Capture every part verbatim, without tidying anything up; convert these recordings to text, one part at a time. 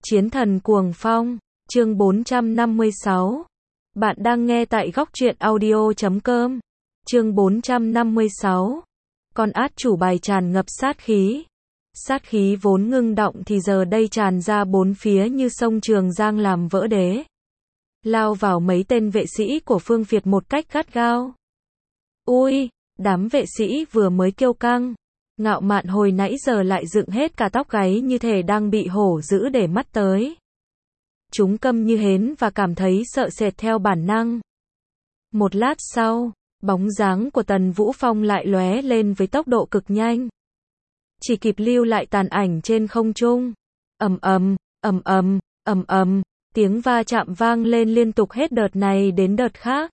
Chiến thần cuồng phong, chương bốn trăm năm mươi sáu. Bạn đang nghe tại góc truyện audio chấm com. Chương bốn trăm năm mươi sáu. Con át chủ bài tràn ngập sát khí. Sát khí vốn ngưng động thì giờ đây tràn ra bốn phía như sông Trường Giang làm vỡ đế. Lao vào mấy tên vệ sĩ của Phương Việt một cách gắt gao. Ui, đám vệ sĩ vừa mới kiêu căng, ngạo mạn hồi nãy giờ lại dựng hết cả tóc gáy như thể đang bị hổ dữ để mắt tới. Chúng câm như hến và cảm thấy sợ sệt theo bản năng. Một lát sau, bóng dáng của Tần Vũ Phong lại lóe lên với tốc độ cực nhanh. Chỉ kịp lưu lại tàn ảnh trên không trung. Ầm ầm, ầm ầm, ầm ầm, tiếng va chạm vang lên liên tục hết đợt này đến đợt khác.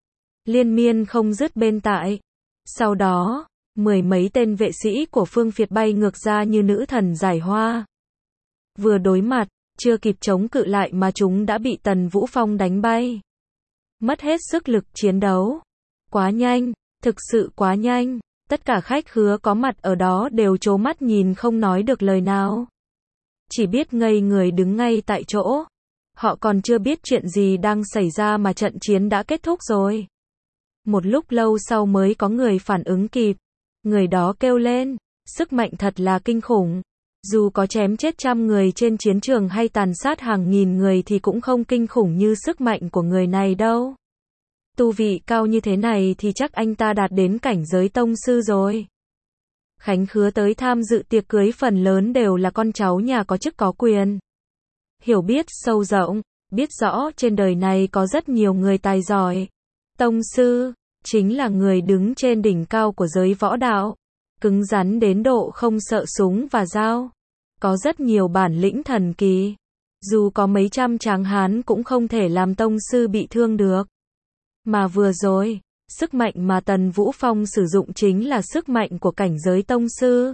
Liên miên không dứt bên tại. Sau đó, mười mấy tên vệ sĩ của Phương Việt bay ngược ra như nữ thần giải hoa. Vừa đối mặt, chưa kịp chống cự lại mà chúng đã bị Tần Vũ Phong đánh bay. Mất hết sức lực chiến đấu. Quá nhanh, thực sự quá nhanh. Tất cả khách khứa có mặt ở đó đều trố mắt nhìn không nói được lời nào. Chỉ biết ngây người đứng ngay tại chỗ. Họ còn chưa biết chuyện gì đang xảy ra mà trận chiến đã kết thúc rồi. Một lúc lâu sau mới có người phản ứng kịp. Người đó kêu lên, sức mạnh thật là kinh khủng. Dù có chém chết trăm người trên chiến trường hay tàn sát hàng nghìn người thì cũng không kinh khủng như sức mạnh của người này đâu. Tu vị cao như thế này thì chắc anh ta đạt đến cảnh giới tông sư rồi. Khánh khứa tới tham dự tiệc cưới phần lớn đều là con cháu nhà có chức có quyền. Hiểu biết sâu rộng, biết rõ trên đời này có rất nhiều người tài giỏi. Tông sư chính là người đứng trên đỉnh cao của giới võ đạo, cứng rắn đến độ không sợ súng và dao. Có rất nhiều bản lĩnh thần kỳ. Dù có mấy trăm tráng hán cũng không thể làm tông sư bị thương được. Mà vừa rồi, sức mạnh mà Tần Vũ Phong sử dụng chính là sức mạnh của cảnh giới tông sư.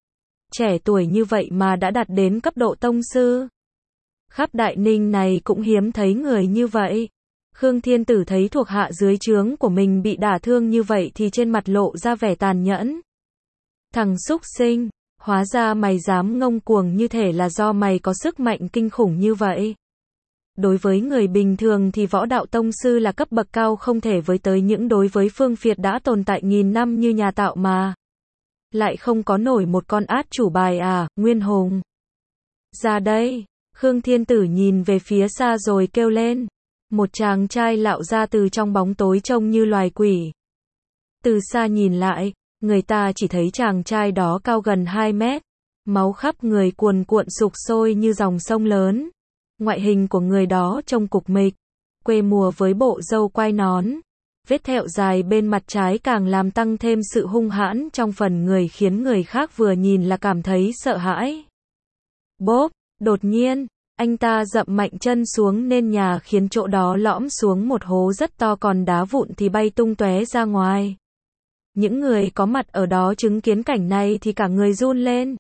Trẻ tuổi như vậy mà đã đạt đến cấp độ tông sư. Khắp Đại Ninh này cũng hiếm thấy người như vậy. Khương Thiên Tử thấy thuộc hạ dưới trướng của mình bị đả thương như vậy thì trên mặt lộ ra vẻ tàn nhẫn. Thằng súc sinh, hóa ra mày dám ngông cuồng như thể là do mày có sức mạnh kinh khủng như vậy. Đối với người bình thường thì võ đạo tông sư là cấp bậc cao không thể với tới những đối với Phương Việt đã tồn tại nghìn năm như nhà Tạo mà. Lại không có nổi một con át chủ bài à, Nguyên Hùng. Ra đây, Khương Thiên Tử nhìn về phía xa rồi kêu lên. Một chàng trai lạo ra từ trong bóng tối trông như loài quỷ. Từ xa nhìn lại, người ta chỉ thấy chàng trai đó cao gần hai mét. Máu khắp người cuồn cuộn sục sôi như dòng sông lớn. Ngoại hình của người đó trông cục mịch, quê mùa với bộ râu quai nón. Vết thẹo dài bên mặt trái càng làm tăng thêm sự hung hãn trong phần người khiến người khác vừa nhìn là cảm thấy sợ hãi. Bốp, đột nhiên, anh ta dậm mạnh chân xuống nên nhà khiến chỗ đó lõm xuống một hố rất to còn đá vụn thì bay tung tóe ra ngoài. Những người có mặt ở đó chứng kiến cảnh này thì cả người run lên.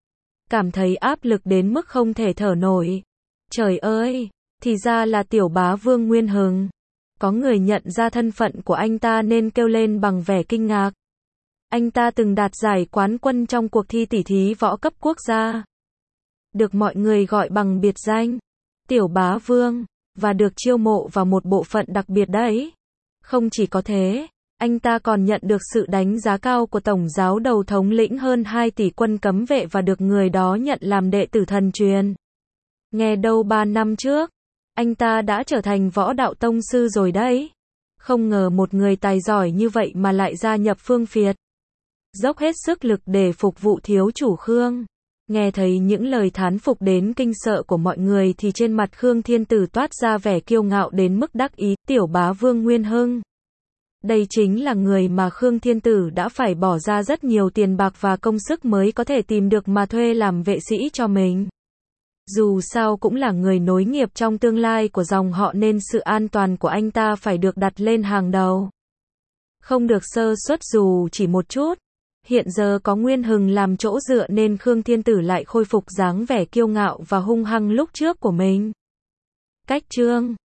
Cảm thấy áp lực đến mức không thể thở nổi. Trời ơi, thì ra là tiểu bá vương Nguyên Hừng. Có người nhận ra thân phận của anh ta nên kêu lên bằng vẻ kinh ngạc. Anh ta từng đạt giải quán quân trong cuộc thi tỷ thí võ cấp quốc gia. Được mọi người gọi bằng biệt danh Tiểu Bá Vương, và được chiêu mộ vào một bộ phận đặc biệt đấy. Không chỉ có thế, anh ta còn nhận được sự đánh giá cao của Tổng giáo đầu thống lĩnh hơn hai tỷ quân cấm vệ và được người đó nhận làm đệ tử thần truyền. Nghe đâu ba năm trước, anh ta đã trở thành võ đạo tông sư rồi đấy. Không ngờ một người tài giỏi như vậy mà lại gia nhập Phương Việt. Dốc hết sức lực để phục vụ thiếu chủ Khương. Nghe thấy những lời thán phục đến kinh sợ của mọi người thì trên mặt Khương Thiên Tử toát ra vẻ kiêu ngạo đến mức đắc ý. Tiểu bá vương Nguyên Hưng. Đây chính là người mà Khương Thiên Tử đã phải bỏ ra rất nhiều tiền bạc và công sức mới có thể tìm được mà thuê làm vệ sĩ cho mình. Dù sao cũng là người nối nghiệp trong tương lai của dòng họ nên sự an toàn của anh ta phải được đặt lên hàng đầu. Không được sơ suất dù chỉ một chút. Hiện giờ có Nguyên Hừng làm chỗ dựa nên Khương Thiên Tử lại khôi phục dáng vẻ kiêu ngạo và hung hăng lúc trước của mình. Cách chương